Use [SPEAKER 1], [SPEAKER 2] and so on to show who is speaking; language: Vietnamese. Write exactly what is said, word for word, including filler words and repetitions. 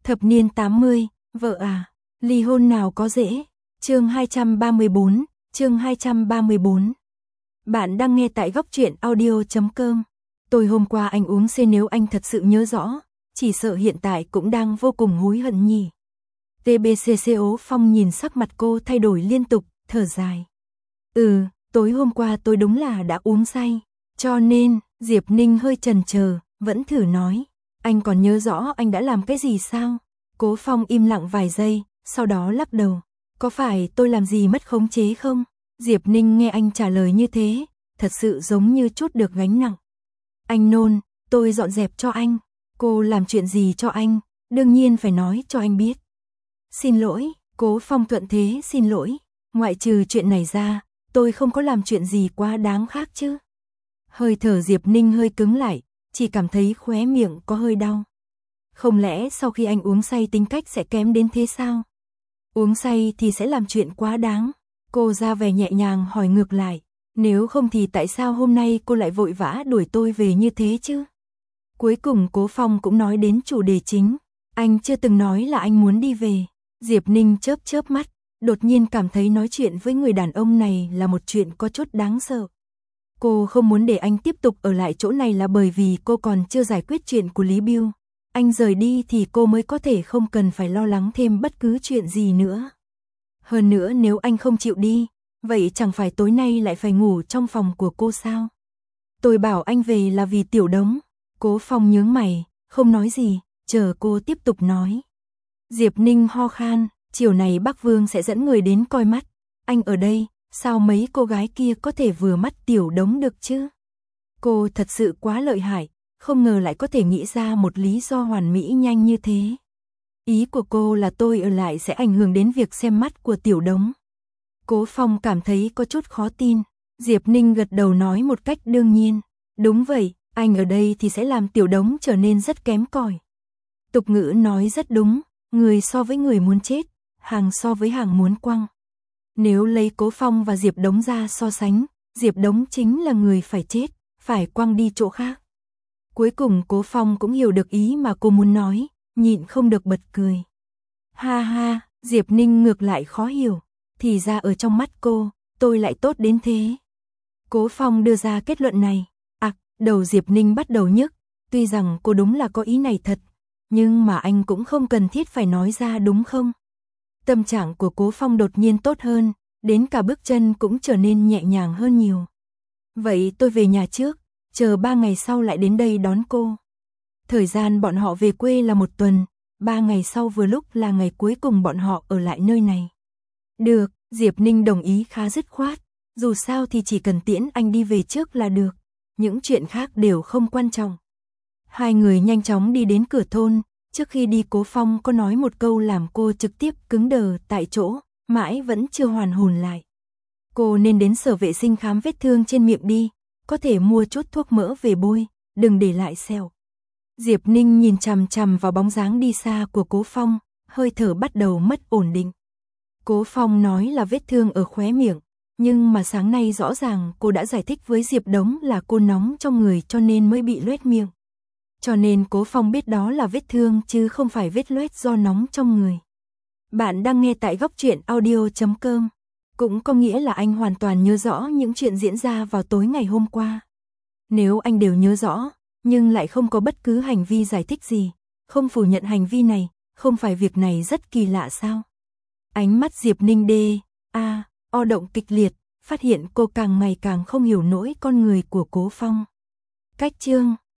[SPEAKER 1] Thập niên tám mươi, vợ à, ly hôn nào có dễ. Chương hai trăm ba mươi bốn, chương hai trăm ba mươi bốn. Bạn đang nghe tại góc truyện audio chấm com. Tôi hôm qua anh uống C, nếu anh thật sự nhớ rõ, chỉ sợ hiện tại cũng đang vô cùng hối hận nhỉ. tê bê xê xê ố Phong nhìn sắc mặt cô thay đổi liên tục, thở dài. Ừ, tối hôm qua tôi đúng là đã uống say, cho nên, Diệp Ninh hơi chần chờ, vẫn thử nói. Anh còn nhớ rõ anh đã làm cái gì sao? Cố Phong im lặng vài giây, sau đó lắc đầu. Có phải tôi làm gì mất khống chế không? Diệp Ninh nghe anh trả lời như thế, thật sự giống như trút được gánh nặng. Anh nôn, tôi dọn dẹp cho anh. Cô làm chuyện gì cho anh? Đương nhiên phải nói cho anh biết. Xin lỗi, Cố Phong thuận thế xin lỗi. Ngoại trừ chuyện này ra, tôi không có làm chuyện gì quá đáng khác chứ. Hơi thở Diệp Ninh hơi cứng lại, chỉ cảm thấy khóe miệng có hơi đau. Không lẽ sau khi anh uống say tính cách sẽ kém đến thế sao? Uống say thì sẽ làm chuyện quá đáng. Cô ra vẻ nhẹ nhàng hỏi ngược lại. Nếu không thì tại sao hôm nay cô lại vội vã đuổi tôi về như thế chứ? Cuối cùng Cố Phong cũng nói đến chủ đề chính. Anh chưa từng nói là anh muốn đi về. Diệp Ninh chớp chớp mắt, đột nhiên cảm thấy nói chuyện với người đàn ông này là một chuyện có chút đáng sợ. Cô không muốn để anh tiếp tục ở lại chỗ này là bởi vì cô còn chưa giải quyết chuyện của Lý Bưu. Anh rời đi thì cô mới có thể không cần phải lo lắng thêm bất cứ chuyện gì nữa. Hơn nữa nếu anh không chịu đi, vậy chẳng phải tối nay lại phải ngủ trong phòng của cô sao? Tôi bảo anh về là vì Tiểu Đống. Cố Phong nhướng mày, không nói gì, chờ cô tiếp tục nói. Diệp Ninh ho khan, chiều này Bắc Vương sẽ dẫn người đến coi mắt. Anh ở đây, sao mấy cô gái kia có thể vừa mắt Tiểu Đống được chứ? Cô thật sự quá lợi hại, không ngờ lại có thể nghĩ ra một lý do hoàn mỹ nhanh như thế. Ý của cô là tôi ở lại sẽ ảnh hưởng đến việc xem mắt của Tiểu Đống. Cố Phong cảm thấy có chút khó tin. Diệp Ninh gật đầu nói một cách đương nhiên. Đúng vậy, anh ở đây thì sẽ làm Tiểu Đống trở nên rất kém cỏi. Tục ngữ nói rất đúng, người so với người muốn chết, hàng so với hàng muốn quăng. Nếu lấy Cố Phong và Diệp Đống ra so sánh, Diệp Đống chính là người phải chết, phải quăng đi chỗ khác. Cuối cùng Cố Phong cũng hiểu được ý mà cô muốn nói, nhịn không được bật cười. Ha ha, Diệp Ninh ngược lại khó hiểu, thì ra ở trong mắt cô, tôi lại tốt đến thế. Cố Phong đưa ra kết luận này, ặc, đầu Diệp Ninh bắt đầu nhức, tuy rằng cô đúng là có ý này thật, nhưng mà anh cũng không cần thiết phải nói ra đúng không? Tâm trạng của Cố Phong đột nhiên tốt hơn, đến cả bước chân cũng trở nên nhẹ nhàng hơn nhiều. Vậy tôi về nhà trước, chờ ba ngày sau lại đến đây đón cô. Thời gian bọn họ về quê là một tuần, ba ngày sau vừa lúc là ngày cuối cùng bọn họ ở lại nơi này. Được, Diệp Ninh đồng ý khá dứt khoát, dù sao thì chỉ cần tiễn anh đi về trước là được, những chuyện khác đều không quan trọng. Hai người nhanh chóng đi đến cửa thôn, trước khi đi Cố Phong có nói một câu làm cô trực tiếp cứng đờ tại chỗ, mãi vẫn chưa hoàn hồn lại. Cô nên đến sở vệ sinh khám vết thương trên miệng đi, có thể mua chút thuốc mỡ về bôi, đừng để lại sẹo. Diệp Ninh nhìn chằm chằm vào bóng dáng đi xa của Cố Phong, hơi thở bắt đầu mất ổn định. Cố Phong nói là vết thương ở khóe miệng, nhưng mà sáng nay rõ ràng cô đã giải thích với Diệp Đống là cô nóng trong người cho nên mới bị loét miệng. Cho nên Cố Phong biết đó là vết thương chứ không phải vết loét do nóng trong người. Bạn đang nghe tại góc truyện audio chấm com. Cũng có nghĩa là anh hoàn toàn nhớ rõ những chuyện diễn ra vào tối ngày hôm qua. Nếu anh đều nhớ rõ, nhưng lại không có bất cứ hành vi giải thích gì, không phủ nhận hành vi này, không phải việc này rất kỳ lạ sao? Ánh mắt Diệp Ninh đê, a, o động kịch liệt, phát hiện cô càng ngày càng không hiểu nỗi con người của Cố Phong. Cách chương